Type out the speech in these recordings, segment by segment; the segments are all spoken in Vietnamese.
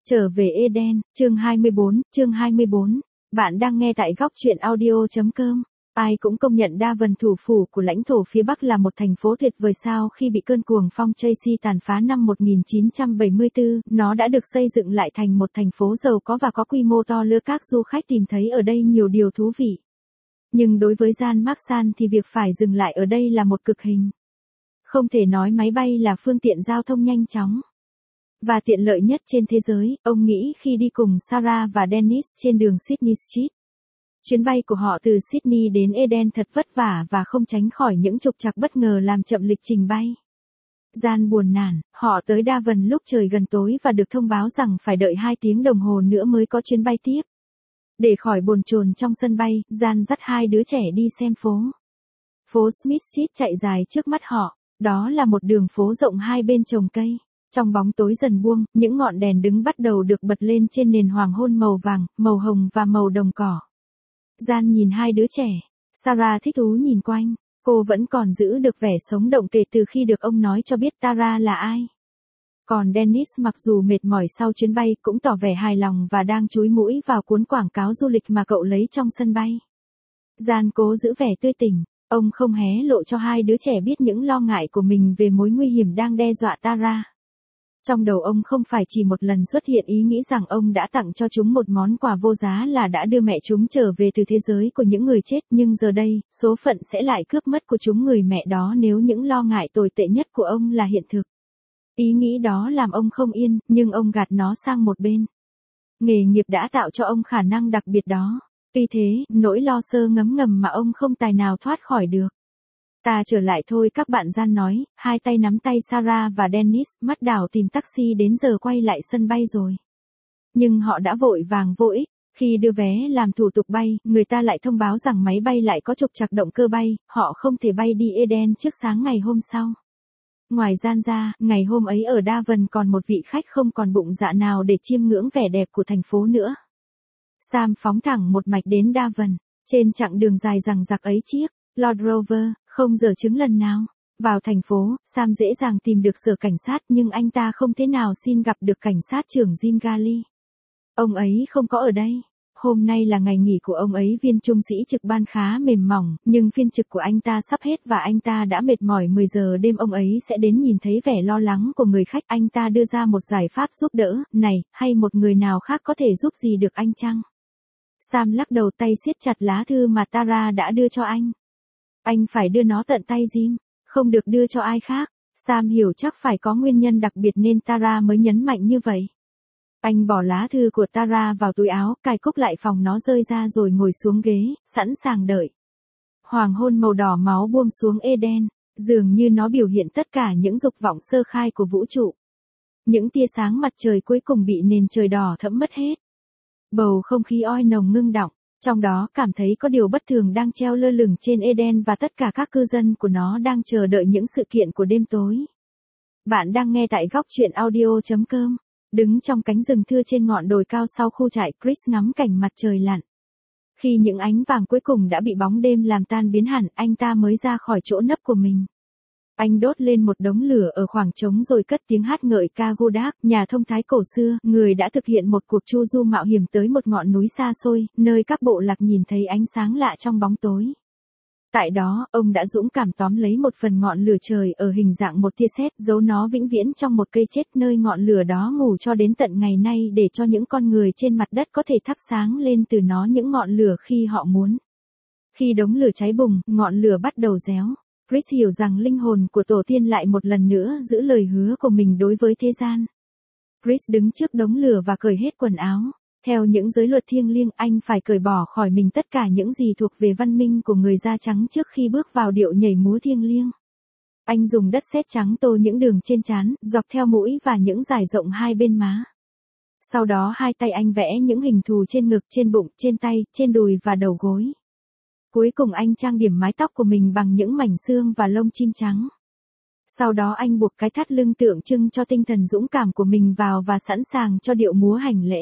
Trở về Eden, chương 24. Bạn đang nghe tại góc truyện audio.com. Ai cũng công nhận Devon, thủ phủ của lãnh thổ phía Bắc, là một thành phố tuyệt vời sau khi bị cơn cuồng phong Tracy tàn phá năm 1974, nó đã được xây dựng lại thành một thành phố giàu có và có quy mô to lớn. Các du khách tìm thấy ở đây nhiều điều thú vị. Nhưng đối với Jan Marksan thì việc phải dừng lại ở đây là một cực hình. Không thể nói máy bay là phương tiện giao thông nhanh chóng và tiện lợi nhất trên thế giới, ông nghĩ khi đi cùng Sarah và Dennis trên đường Sydney Street. Chuyến bay của họ từ Sydney đến Eden thật vất vả và không tránh khỏi những trục trặc bất ngờ làm chậm lịch trình bay. Jan buồn nản, họ tới Devon lúc trời gần tối và được thông báo rằng phải đợi 2 tiếng đồng hồ nữa mới có chuyến bay tiếp. Để khỏi bồn chồn trong sân bay, Jan dắt 2 đứa trẻ đi xem phố. Phố Smith Street chạy dài trước mắt họ, đó là một đường phố rộng hai bên trồng cây. Trong bóng tối dần buông, những ngọn đèn đứng bắt đầu được bật lên trên nền hoàng hôn màu vàng, màu hồng và màu đồng cỏ. Jan nhìn 2 đứa trẻ. Sarah thích thú nhìn quanh. Cô vẫn còn giữ được vẻ sống động kể từ khi được ông nói cho biết Tara là ai. Còn Dennis, mặc dù mệt mỏi sau chuyến bay, cũng tỏ vẻ hài lòng và đang chúi mũi vào cuốn quảng cáo du lịch mà cậu lấy trong sân bay. Jan cố giữ vẻ tươi tỉnh. Ông không hé lộ cho 2 đứa trẻ biết những lo ngại của mình về mối nguy hiểm đang đe dọa Tara. Trong đầu ông không phải chỉ một lần xuất hiện ý nghĩ rằng ông đã tặng cho chúng một món quà vô giá là đã đưa mẹ chúng trở về từ thế giới của những người chết, nhưng giờ đây, số phận sẽ lại cướp mất của chúng người mẹ đó nếu những lo ngại tồi tệ nhất của ông là hiện thực. Ý nghĩ đó làm ông không yên, nhưng ông gạt nó sang một bên. Nghề nghiệp đã tạo cho ông khả năng đặc biệt đó. Tuy thế, nỗi lo sơ ngấm ngầm mà ông không tài nào thoát khỏi được. Ta trở lại thôi, các bạn, Jan nói, hai tay nắm tay Sarah và Dennis, mắt đảo tìm taxi. Đến giờ quay lại sân bay rồi. Nhưng họ đã vội vàng vô ích. Khi đưa vé làm thủ tục bay, người ta lại thông báo rằng máy bay lại có trục trặc động cơ bay, họ không thể bay đi Eden trước sáng ngày hôm sau. Ngoài Jan ra, ngày hôm ấy ở Devon còn một vị khách không còn bụng dạ nào để chiêm ngưỡng vẻ đẹp của thành phố nữa. Sam phóng thẳng một mạch đến Devon. Trên chặng đường dài dằng dặc ấy, chiếc Land Rover không dở chứng lần nào. Vào thành phố, Sam dễ dàng tìm được sở cảnh sát, nhưng anh ta không thể nào xin gặp được cảnh sát trưởng Jim Galley. Ông ấy không có ở đây. Hôm nay là ngày nghỉ của ông ấy. Viên trung sĩ trực ban khá mềm mỏng, nhưng phiên trực của anh ta sắp hết và anh ta đã mệt mỏi. 10 giờ đêm ông ấy sẽ đến. Nhìn thấy vẻ lo lắng của người khách, anh ta đưa ra một giải pháp giúp đỡ. Này, hay một người nào khác có thể giúp gì được anh chăng? Sam lắc đầu, tay siết chặt lá thư mà Tara đã đưa cho anh. Anh phải đưa nó tận tay Jim, không được đưa cho ai khác. Sam hiểu chắc phải có nguyên nhân đặc biệt nên Tara mới nhấn mạnh như vậy. Anh bỏ lá thư của Tara vào túi áo, cài cúc lại phòng nó rơi ra rồi ngồi xuống ghế, sẵn sàng đợi. Hoàng hôn màu đỏ máu buông xuống Eden, dường như nó biểu hiện tất cả những dục vọng sơ khai của vũ trụ. Những tia sáng mặt trời cuối cùng bị nền trời đỏ thẫm mất hết. Bầu không khí oi nồng ngưng đọng, trong đó cảm thấy có điều bất thường đang treo lơ lửng trên Eden và tất cả các cư dân của nó đang chờ đợi những sự kiện của đêm tối. Bạn đang nghe tại góc truyện audio.com. Đứng trong cánh rừng thưa trên ngọn đồi cao sau khu trại, Chris ngắm cảnh mặt trời lặn. Khi những ánh vàng cuối cùng đã bị bóng đêm làm tan biến hẳn, anh ta mới ra khỏi chỗ nấp của mình. Anh đốt lên một đống lửa ở khoảng trống rồi cất tiếng hát ngợi ca Godak, nhà thông thái cổ xưa, người đã thực hiện một cuộc chu du mạo hiểm tới một ngọn núi xa xôi, nơi các bộ lạc nhìn thấy ánh sáng lạ trong bóng tối. Tại đó, ông đã dũng cảm tóm lấy một phần ngọn lửa trời ở hình dạng một tia sét, giấu nó vĩnh viễn trong một cây chết, nơi ngọn lửa đó ngủ cho đến tận ngày nay, để cho những con người trên mặt đất có thể thắp sáng lên từ nó những ngọn lửa khi họ muốn. Khi đống lửa cháy bùng, ngọn lửa bắt đầu réo. Chris hiểu rằng linh hồn của tổ tiên lại một lần nữa giữ lời hứa của mình đối với thế gian. Chris đứng trước đống lửa và cởi hết quần áo. Theo những giới luật thiêng liêng, anh phải cởi bỏ khỏi mình tất cả những gì thuộc về văn minh của người da trắng trước khi bước vào điệu nhảy múa thiêng liêng. Anh dùng đất sét trắng tô những đường trên trán, dọc theo mũi và những dải rộng hai bên má. Sau đó hai tay anh vẽ những hình thù trên ngực, trên bụng, trên tay, trên đùi và đầu gối. Cuối cùng anh trang điểm mái tóc của mình bằng những mảnh xương và lông chim trắng. Sau đó anh buộc cái thắt lưng tượng trưng cho tinh thần dũng cảm của mình vào và sẵn sàng cho điệu múa hành lễ.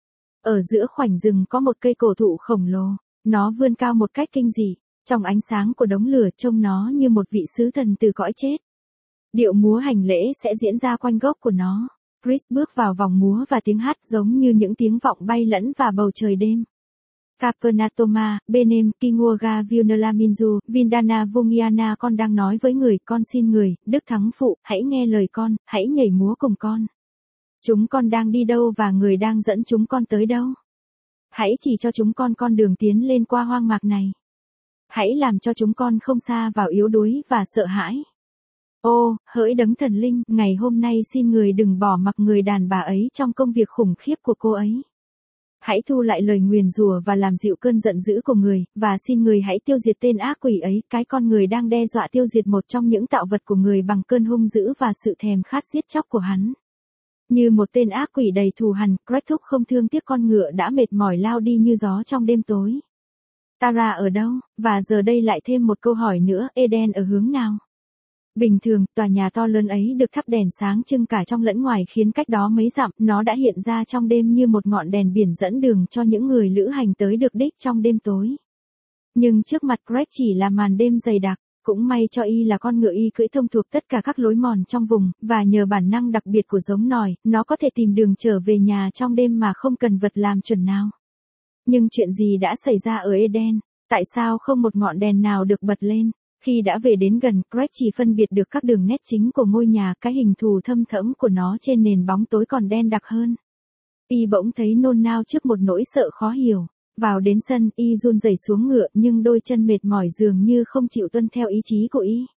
Ở giữa khoảnh rừng có một cây cổ thụ khổng lồ, nó vươn cao một cách kinh dị, trong ánh sáng của đống lửa trông nó như một vị sứ thần từ cõi chết. Điệu múa hành lễ sẽ diễn ra quanh gốc của nó. Chris bước vào vòng múa và tiếng hát giống như những tiếng vọng bay lẫn vào bầu trời đêm. Capernatoma, Benem, Kinguoga Vinalaminzu, Vindana Vungiana, con đang nói với người, con xin người, Đức Thắng Phụ, hãy nghe lời con, hãy nhảy múa cùng con. Chúng con đang đi đâu và người đang dẫn chúng con tới đâu? Hãy chỉ cho chúng con đường tiến lên qua hoang mạc này. Hãy làm cho chúng con không sa vào yếu đuối và sợ hãi. Ô, hỡi đấng thần linh, ngày hôm nay xin người đừng bỏ mặc người đàn bà ấy trong công việc khủng khiếp của cô ấy. Hãy thu lại lời nguyền rủa và làm dịu cơn giận dữ của người, và xin người hãy tiêu diệt tên ác quỷ ấy, cái con người đang đe dọa tiêu diệt một trong những tạo vật của người bằng cơn hung dữ và sự thèm khát giết chóc của hắn. Như một tên ác quỷ đầy thù hằn, Greg thúc không thương tiếc con ngựa đã mệt mỏi lao đi như gió trong đêm tối. Tara ở đâu? Và giờ đây lại thêm một câu hỏi nữa, Eden ở hướng nào? Bình thường, tòa nhà to lớn ấy được thắp đèn sáng trưng cả trong lẫn ngoài khiến cách đó mấy dặm, nó đã hiện ra trong đêm như một ngọn đèn biển dẫn đường cho những người lữ hành tới được đích trong đêm tối. Nhưng trước mặt Greg chỉ là màn đêm dày đặc, cũng may cho y là con ngựa y cưỡi thông thuộc tất cả các lối mòn trong vùng, và nhờ bản năng đặc biệt của giống nòi, nó có thể tìm đường trở về nhà trong đêm mà không cần vật làm chuẩn nào. Nhưng chuyện gì đã xảy ra ở Eden? Tại sao không một ngọn đèn nào được bật lên? Khi đã về đến gần, Greg chỉ phân biệt được các đường nét chính của ngôi nhà, cái hình thù thâm thẫm của nó trên nền bóng tối còn đen đặc hơn. Y bỗng thấy nôn nao trước một nỗi sợ khó hiểu. Vào đến sân, y run rẩy xuống ngựa nhưng đôi chân mệt mỏi dường như không chịu tuân theo ý chí của y.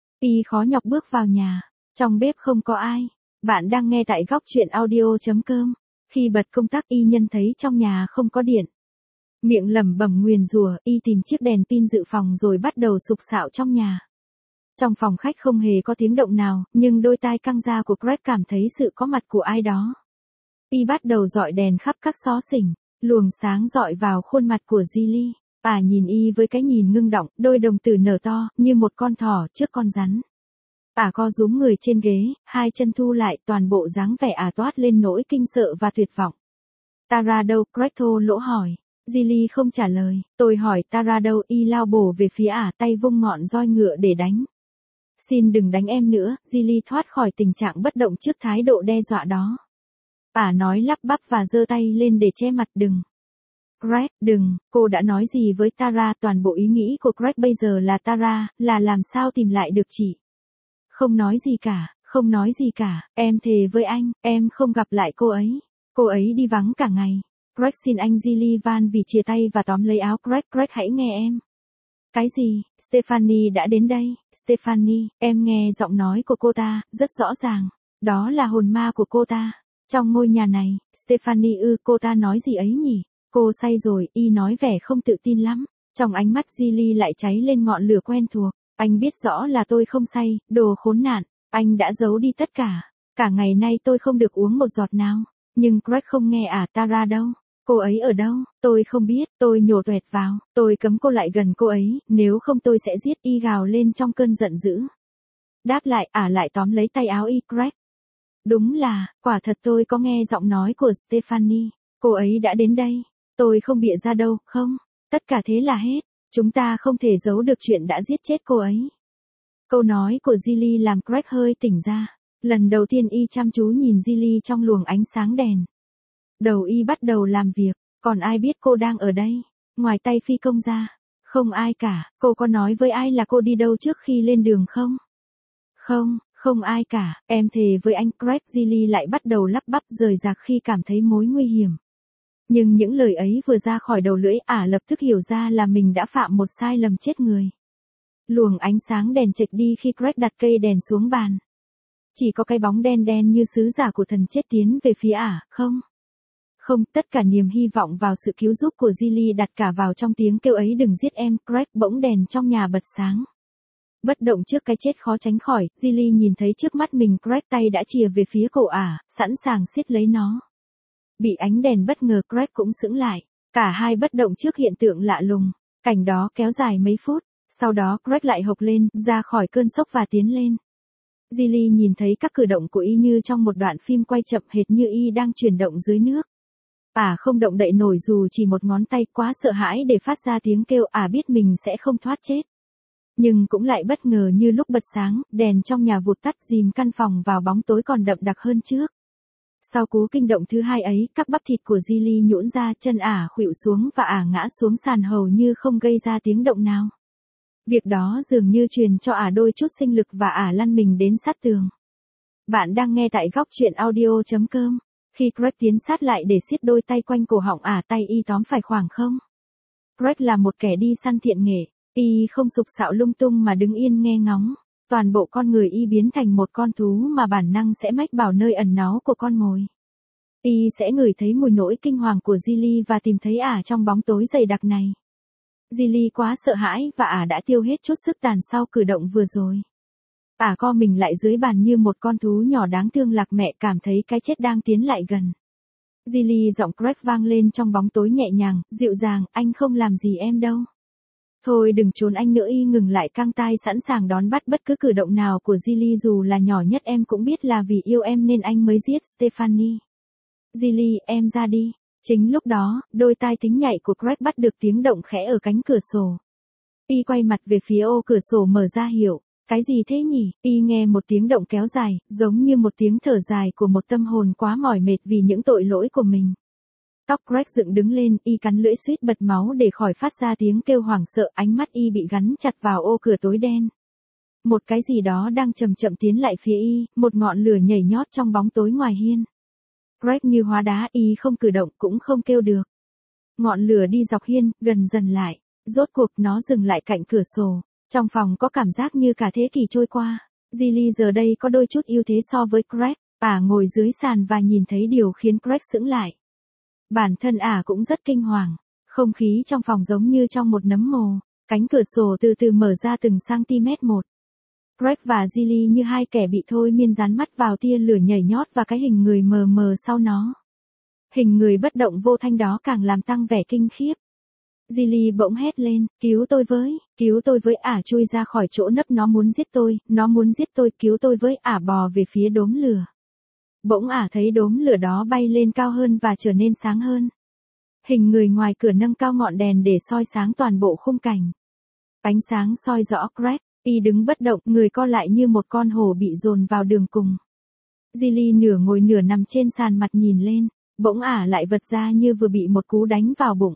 Y khó nhọc bước vào nhà. Trong bếp không có ai. Bạn đang nghe tại góc truyện audio.com. Khi bật công tắc y nhận thấy trong nhà không có điện. Miệng lẩm bẩm nguyền rủa, y tìm chiếc đèn pin dự phòng rồi bắt đầu sục sạo trong nhà. Trong phòng khách không hề có tiếng động nào, nhưng đôi tai căng ra của Greg cảm thấy sự có mặt của ai đó. Y bắt đầu dọi đèn khắp các xó xỉnh, luồng sáng dọi vào khuôn mặt của Gilly. Ả nhìn y với cái nhìn ngưng động, đôi đồng tử nở to, như một con thỏ trước con rắn. Ả co rúm người trên ghế, hai chân thu lại, toàn bộ dáng vẻ Ả toát lên nỗi kinh sợ và tuyệt vọng. Tara đâu? Greg thô lỗ hỏi. Gilly không trả lời. Tôi hỏi Tara đâu? Y lao bổ về phía Ả, tay vung ngọn roi ngựa để đánh. Xin đừng đánh em nữa. Gilly thoát khỏi tình trạng bất động trước thái độ đe dọa đó. Ả nói lắp bắp và giơ tay lên để che mặt. Đừng. Greg, đừng. Cô đã nói gì với Tara? Toàn bộ ý nghĩ của Greg bây giờ là Tara, là làm sao tìm lại được chị. Không nói gì cả, không nói gì cả. Em thề với anh, em không gặp lại cô ấy. Cô ấy đi vắng cả ngày. Greg xin anh. Gilly van vì chia tay và tóm lấy áo Greg. Greg hãy nghe em. Cái gì? Stephanie đã đến đây. Stephanie, em nghe giọng nói của cô ta, rất rõ ràng. Đó là hồn ma của cô ta. Trong ngôi nhà này, Stephanie cô ta nói gì ấy nhỉ? Cô say rồi, y nói vẻ không tự tin lắm. Trong ánh mắt Gilly lại cháy lên ngọn lửa quen thuộc. Anh biết rõ là tôi không say, đồ khốn nạn. Anh đã giấu đi tất cả. Cả ngày nay tôi không được uống một giọt nào. Nhưng Greg không nghe. Tara đâu? Cô ấy ở đâu? Tôi không biết. Tôi nhổ toẹt vào. Tôi cấm cô lại gần cô ấy, nếu không tôi sẽ giết. Y gào lên trong cơn giận dữ. Đáp lại, lại tóm lấy tay áo y. Greg. Đúng là, quả thật tôi có nghe giọng nói của Stephanie. Cô ấy đã đến đây. Tôi không bịa ra đâu, không? Tất cả thế là hết. Chúng ta không thể giấu được chuyện đã giết chết cô ấy. Câu nói của Gilly làm Greg hơi tỉnh ra. Lần đầu tiên y chăm chú nhìn Gilly trong luồng ánh sáng đèn. Đầu y bắt đầu làm việc. Còn ai biết cô đang ở đây? Ngoài tay phi công ra. Không ai cả. Cô có nói với ai là cô đi đâu trước khi lên đường không? Không, không ai cả. Em thề với anh. Greg. Gilly lại bắt đầu lắp bắp rời rạc khi cảm thấy mối nguy hiểm. Nhưng những lời ấy vừa ra khỏi đầu lưỡi, lập tức hiểu ra là mình đã phạm một sai lầm chết người. Luồng ánh sáng đèn chệch đi khi Greg đặt cây đèn xuống bàn. Chỉ có cái bóng đen đen như sứ giả của thần chết tiến về phía không. Không, tất cả niềm hy vọng vào sự cứu giúp của Gilly đặt cả vào trong tiếng kêu ấy, đừng giết em. Greg. Bỗng đèn trong nhà bật sáng. Bất động trước cái chết khó tránh khỏi, Gilly nhìn thấy trước mắt mình Greg, tay đã chìa về phía cổ sẵn sàng siết lấy nó. Bị ánh đèn bất ngờ, Greg cũng sững lại. Cả hai bất động trước hiện tượng lạ lùng. Cảnh đó kéo dài mấy phút. Sau đó Greg lại hộc lên, ra khỏi cơn sốc và tiến lên. Gilly nhìn thấy các cử động của y như trong một đoạn phim quay chậm, hệt như y đang chuyển động dưới nước. Không động đậy nổi dù chỉ một ngón tay, quá sợ hãi để phát ra tiếng kêu. Biết mình sẽ không thoát chết. Nhưng cũng lại bất ngờ như lúc bật sáng, đèn trong nhà vụt tắt, dìm căn phòng vào bóng tối còn đậm đặc hơn trước. Sau cú kinh động thứ hai ấy, các bắp thịt của Gilly nhũn ra, chân ả khuỵu xuống và ả ngã xuống sàn hầu như không gây ra tiếng động nào. Việc đó dường như truyền cho ả đôi chút sinh lực và ả lăn mình đến sát tường. Bạn đang nghe tại góc truyện audio.com. Khi Greg tiến sát lại để siết đôi tay quanh cổ họng ả, tay y tóm phải khoảng không. Greg là một kẻ đi săn thiện nghệ, y không sục sạo lung tung mà đứng yên nghe ngóng. Toàn bộ con người y biến thành một con thú mà bản năng sẽ mách bảo nơi ẩn náu của con mồi. Y sẽ ngửi thấy mùi nỗi kinh hoàng của Gilly và tìm thấy ả trong bóng tối dày đặc này. Gilly quá sợ hãi và ả đã tiêu hết chút sức tàn sau cử động vừa rồi. Ả co mình lại dưới bàn như một con thú nhỏ đáng thương lạc mẹ, cảm thấy cái chết đang tiến lại gần. Gilly, giọng Greg vang lên trong bóng tối nhẹ nhàng, dịu dàng, anh không làm gì em đâu. Thôi đừng trốn anh nữa. Y ngừng lại căng tai sẵn sàng đón bắt bất cứ cử động nào của Gilly dù là nhỏ nhất. Em cũng biết là vì yêu em nên anh mới giết Stephanie. Gilly, em ra đi. Chính lúc đó, đôi tai thính nhạy của Greg bắt được tiếng động khẽ ở cánh cửa sổ. Y quay mặt về phía ô cửa sổ mở ra hiểu. Cái gì thế nhỉ? Y nghe một tiếng động kéo dài, giống như một tiếng thở dài của một tâm hồn quá mỏi mệt vì những tội lỗi của mình. Tóc Greg dựng đứng lên, y cắn lưỡi suýt bật máu để khỏi phát ra tiếng kêu hoảng sợ, ánh mắt y bị gắn chặt vào ô cửa tối đen. Một cái gì đó đang chậm chậm tiến lại phía y, một ngọn lửa nhảy nhót trong bóng tối ngoài hiên. Greg như hóa đá, y không cử động cũng không kêu được. Ngọn lửa đi dọc hiên, gần dần lại, rốt cuộc nó dừng lại cạnh cửa sổ. Trong phòng có cảm giác như cả thế kỷ trôi qua. Gilly giờ đây có đôi chút ưu thế so với Greg. Ả ngồi dưới sàn và nhìn thấy điều khiến Greg sững lại. Bản thân ả cũng rất kinh hoàng. Không khí trong phòng giống như trong một nấm mồ. Cánh cửa sổ từ từ mở ra từng cm một. Greg và Gilly như hai kẻ bị thôi miên dán mắt vào tia lửa nhảy nhót và cái hình người mờ mờ sau nó. Hình người bất động vô thanh đó càng làm tăng vẻ kinh khiếp. Gilly bỗng hét lên, cứu tôi với. Ả chui ra khỏi chỗ nấp. Nó muốn giết tôi, cứu tôi với. Ả bò về phía đốm lửa. Bỗng ả thấy đốm lửa đó bay lên cao hơn và trở nên sáng hơn. Hình người ngoài cửa nâng cao ngọn đèn để soi sáng toàn bộ khung cảnh. Ánh sáng soi rõ Greg, y đứng bất động, người co lại như một con hổ bị dồn vào đường cùng. Gilly nửa ngồi nửa nằm trên sàn mặt nhìn lên, bỗng ả lại vật ra như vừa bị một cú đánh vào bụng.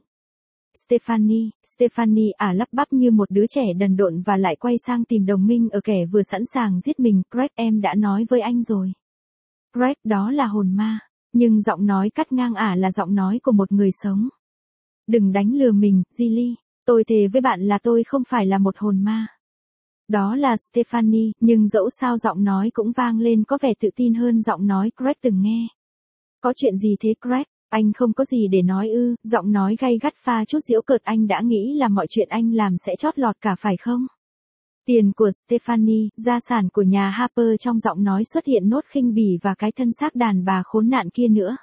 Stephanie, ả lắp bắp như một đứa trẻ đần độn và lại quay sang tìm đồng minh ở kẻ vừa sẵn sàng giết mình. Greg, em đã nói với anh rồi. Greg, đó là hồn ma. Nhưng giọng nói cắt ngang ả là giọng nói của một người sống. Đừng đánh lừa mình, Gilly. Tôi thề với bạn là tôi không phải là một hồn ma. Đó là Stephanie, nhưng dẫu sao giọng nói cũng vang lên có vẻ tự tin hơn giọng nói Greg từng nghe. Có chuyện gì thế Greg? Anh không có gì để nói ư? Giọng nói gay gắt pha chút giễu cợt. Anh đã nghĩ là mọi chuyện anh làm sẽ chót lọt cả phải không? Tiền của Stephanie, gia sản của nhà Harper. Trong giọng nói xuất hiện nốt khinh bỉ và cái thân xác đàn bà khốn nạn kia nữa.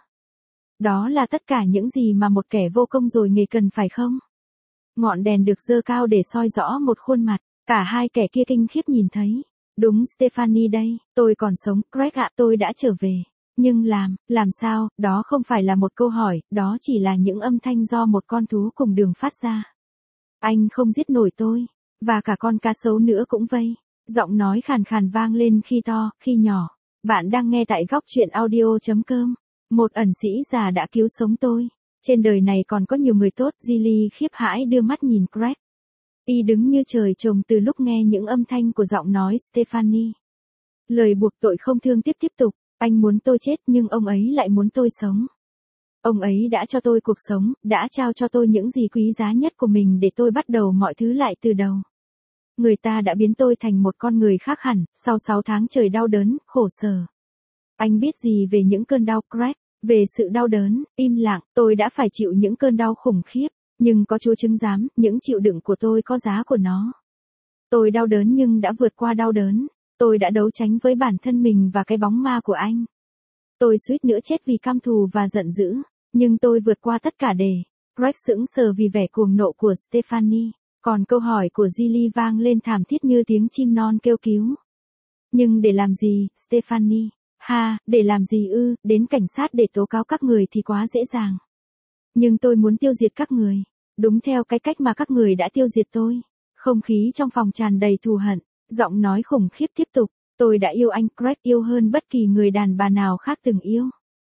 Đó là tất cả những gì mà một kẻ vô công rồi nghề cần phải không? Ngọn đèn được giơ cao để soi rõ một khuôn mặt. Cả hai kẻ kia kinh khiếp nhìn thấy. Đúng, Stephanie đây, tôi còn sống. Greg ạ, tôi đã trở về. Nhưng làm sao, đó không phải là một câu hỏi, đó chỉ là những âm thanh do một con thú cùng đường phát ra. Anh không giết nổi tôi, và cả con cá sấu nữa cũng vậy. Giọng nói khàn khàn vang lên khi to, khi nhỏ. Bạn đang nghe tại góc truyện audio.com. Một ẩn sĩ già đã cứu sống tôi. Trên đời này còn có nhiều người tốt. Gilly khiếp hãi đưa mắt nhìn Greg. Y đứng như trời trồng từ lúc nghe những âm thanh của giọng nói Stephanie. Lời buộc tội không thương tiếp tục. Anh muốn tôi chết nhưng ông ấy lại muốn tôi sống. Ông ấy đã cho tôi cuộc sống, đã trao cho tôi những gì quý giá nhất của mình để tôi bắt đầu mọi thứ lại từ đầu. Người ta đã biến tôi thành một con người khác hẳn, sau 6 tháng trời đau đớn, khổ sở. Anh biết gì về những cơn đau Greg? Về sự đau đớn, im lặng, tôi đã phải chịu những cơn đau khủng khiếp, nhưng có Chúa chứng giám, những chịu đựng của tôi có giá của nó. Tôi đau đớn nhưng đã vượt qua đau đớn. Tôi đã đấu tranh với bản thân mình và cái bóng ma của anh. Tôi suýt nữa chết vì căm thù và giận dữ, nhưng tôi vượt qua tất cả để. Greg sững sờ vì vẻ cuồng nộ của Stephanie, còn câu hỏi của Gilly vang lên thảm thiết như tiếng chim non kêu cứu. Nhưng để làm gì, Stephanie? Để làm gì ư? Đến cảnh sát để tố cáo các người thì quá dễ dàng. Nhưng tôi muốn tiêu diệt các người, đúng theo cái cách mà các người đã tiêu diệt tôi. Không khí trong phòng tràn đầy thù hận. Giọng nói khủng khiếp tiếp tục, tôi đã yêu anh Greg, yêu hơn bất kỳ người đàn bà nào khác từng yêu.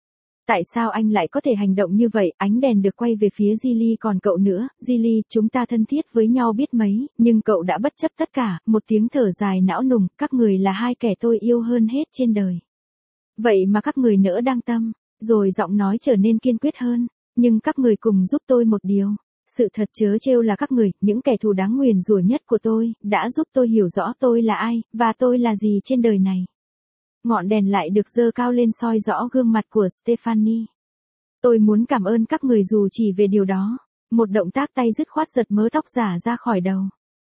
Tại sao anh lại có thể hành động như vậy? Ánh đèn được quay về phía Jilly, còn cậu nữa, Jilly, chúng ta thân thiết với nhau biết mấy, nhưng cậu đã bất chấp tất cả, một tiếng thở dài não nùng, các người là hai kẻ tôi yêu hơn hết trên đời. Vậy mà các người nỡ đăng tâm, rồi giọng nói trở nên kiên quyết hơn, nhưng các người cùng giúp tôi một điều. Sự thật trớ trêu là các người, những kẻ thù đáng nguyền rủa nhất của tôi, đã giúp tôi hiểu rõ tôi là ai, và tôi là gì trên đời này. Ngọn đèn lại được giơ cao lên soi rõ gương mặt của Stephanie. Tôi muốn cảm ơn các người dù chỉ về điều đó. Một động tác tay dứt khoát giật mớ tóc giả ra khỏi đầu.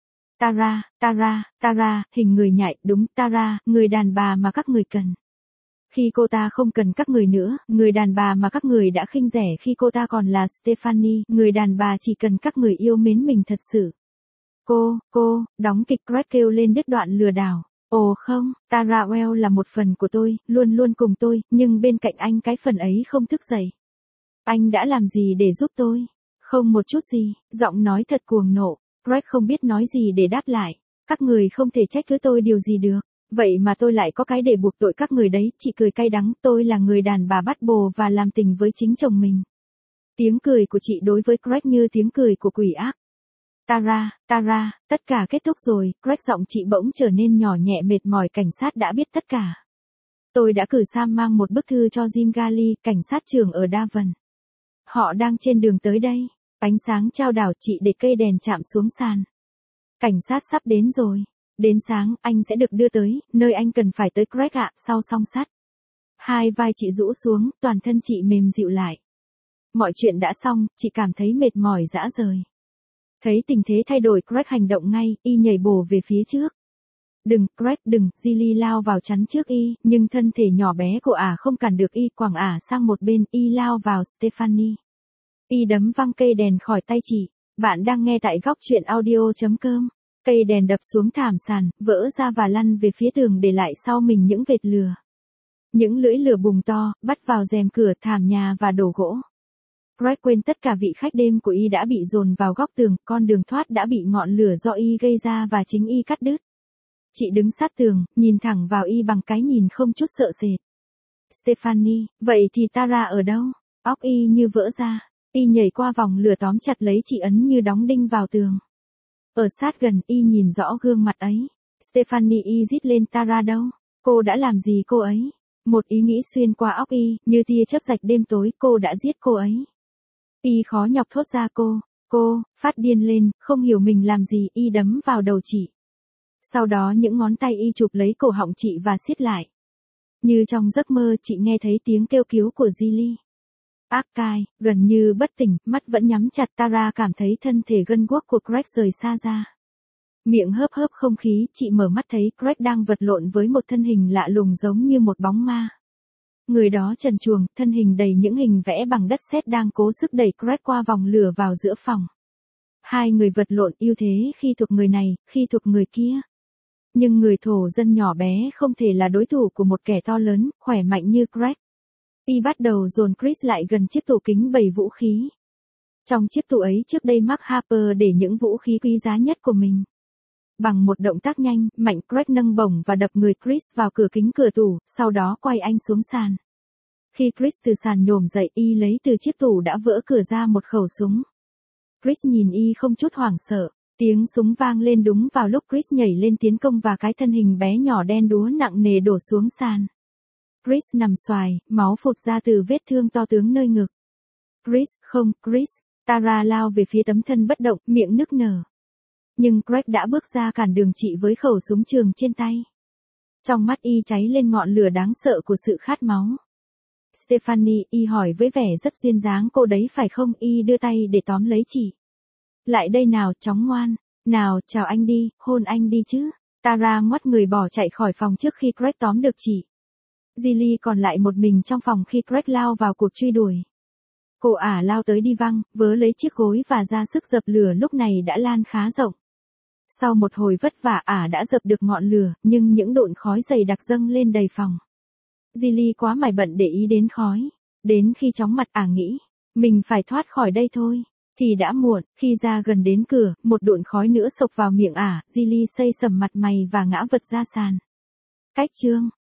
Tara, hình người nhại, đúng Tara, người đàn bà mà các người cần. Khi cô ta không cần các người nữa, người đàn bà mà các người đã khinh rẻ khi cô ta còn là Stephanie, người đàn bà chỉ cần các người yêu mến mình thật sự. Cô, đóng kịch Greg kêu lên đứt đoạn lừa đảo. Ồ không, Tara Well là một phần của tôi, luôn luôn cùng tôi, nhưng bên cạnh anh cái phần ấy không thức dậy. Anh đã làm gì để giúp tôi? Không một chút gì, giọng nói thật cuồng nộ. Greg không biết nói gì để đáp lại. Các người không thể trách cứ tôi điều gì được. Vậy mà tôi lại có cái để buộc tội các người đấy, chị cười cay đắng, tôi là người đàn bà bắt bồ và làm tình với chính chồng mình. Tiếng cười của chị đối với Greg như tiếng cười của quỷ ác. Tara, tất cả kết thúc rồi, Greg giọng chị bỗng trở nên nhỏ nhẹ mệt mỏi, cảnh sát đã biết tất cả. Tôi đã cử Sam mang một bức thư cho Jim Galley, cảnh sát trưởng ở Devon. Họ đang trên đường tới đây. Ánh sáng trao đảo, chị để cây đèn chạm xuống sàn. Cảnh sát sắp đến rồi. Đến sáng, anh sẽ được đưa tới, nơi anh cần phải tới Greg ạ, sau song sắt. Hai vai chị rũ xuống, toàn thân chị mềm dịu lại. Mọi chuyện đã xong, chị cảm thấy mệt mỏi rã rời. Thấy tình thế thay đổi, Greg hành động ngay, y nhảy bổ về phía trước. Đừng, Greg, đừng, Jilly lao vào chắn trước y, nhưng thân thể nhỏ bé của ả không cản được y, quẳng ả sang một bên, y lao vào Stephanie. Y đấm văng cây đèn khỏi tay chị. Bạn đang nghe tại góc truyện audio.com. Cây đèn đập xuống thảm sàn, vỡ ra và lăn về phía tường để lại sau mình những vệt lửa. Những lưỡi lửa bùng to, bắt vào rèm cửa, thảm nhà và đồ gỗ. Greg quên tất cả vị khách đêm của y đã bị dồn vào góc tường, con đường thoát đã bị ngọn lửa do y gây ra và chính y cắt đứt. Chị đứng sát tường, nhìn thẳng vào y bằng cái nhìn không chút sợ sệt. Stephanie, vậy thì Tara ở đâu? Óc y như vỡ ra. Y nhảy qua vòng lửa tóm chặt lấy chị ấn như đóng đinh vào tường. Ở sát gần, y nhìn rõ gương mặt ấy. Stephanie, y rít lên, Tara đâu? Cô đã làm gì cô ấy? Một ý nghĩ xuyên qua óc y, như tia chớp rạch đêm tối, cô đã giết cô ấy. Y khó nhọc thốt ra cô, phát điên lên, không hiểu mình làm gì, y đấm vào đầu chị. Sau đó những ngón tay y chụp lấy cổ họng chị và siết lại. Như trong giấc mơ, chị nghe thấy tiếng kêu cứu của Jilly. Archive, gần như bất tỉnh, mắt vẫn nhắm chặt, Tara cảm thấy thân thể gân guốc của Greg rời xa ra. Miệng hớp hớp không khí, chị mở mắt thấy Greg đang vật lộn với một thân hình lạ lùng giống như một bóng ma. Người đó trần truồng, thân hình đầy những hình vẽ bằng đất sét đang cố sức đẩy Greg qua vòng lửa vào giữa phòng. Hai người vật lộn ưu thế khi thuộc người này, khi thuộc người kia. Nhưng người thổ dân nhỏ bé không thể là đối thủ của một kẻ to lớn, khỏe mạnh như Greg. Y bắt đầu dồn Chris lại gần chiếc tủ kính bày vũ khí. Trong chiếc tủ ấy trước đây Mark Harper để những vũ khí quý giá nhất của mình. Bằng một động tác nhanh, mạnh, Greg nâng bổng và đập người Chris vào cửa kính cửa tủ, sau đó quay anh xuống sàn. Khi Chris từ sàn nhổm dậy, y lấy từ chiếc tủ đã vỡ cửa ra một khẩu súng. Chris nhìn y không chút hoảng sợ. Tiếng súng vang lên đúng vào lúc Chris nhảy lên tiến công và cái thân hình bé nhỏ đen đúa nặng nề đổ xuống sàn. Chris nằm xoài, máu phụt ra từ vết thương to tướng nơi ngực. Chris, Tara lao về phía tấm thân bất động, miệng nức nở. Nhưng Greg đã bước ra cản đường chị với khẩu súng trường trên tay. Trong mắt y cháy lên ngọn lửa đáng sợ của sự khát máu. Stephanie, y hỏi với vẻ rất duyên dáng, cô đấy phải không? Y đưa tay để tóm lấy chị. Lại đây nào, chóng ngoan. Nào, chào anh đi, hôn anh đi chứ. Tara ngoắt người bỏ chạy khỏi phòng trước khi Greg tóm được chị. Jilly còn lại một mình trong phòng khi Greg lao vào cuộc truy đuổi. Cô ả lao tới đi văng, vớ lấy chiếc gối và ra sức dập lửa lúc này đã lan khá rộng. Sau một hồi vất vả ả đã dập được ngọn lửa, nhưng những độn khói dày đặc dâng lên đầy phòng. Jilly quá mải bận để ý đến khói. Đến khi chóng mặt ả nghĩ, mình phải thoát khỏi đây thôi. Thì đã muộn, khi ra gần đến cửa, một độn khói nữa xộc vào miệng ả, Jilly xây sầm mặt mày và ngã vật ra sàn. Cách chương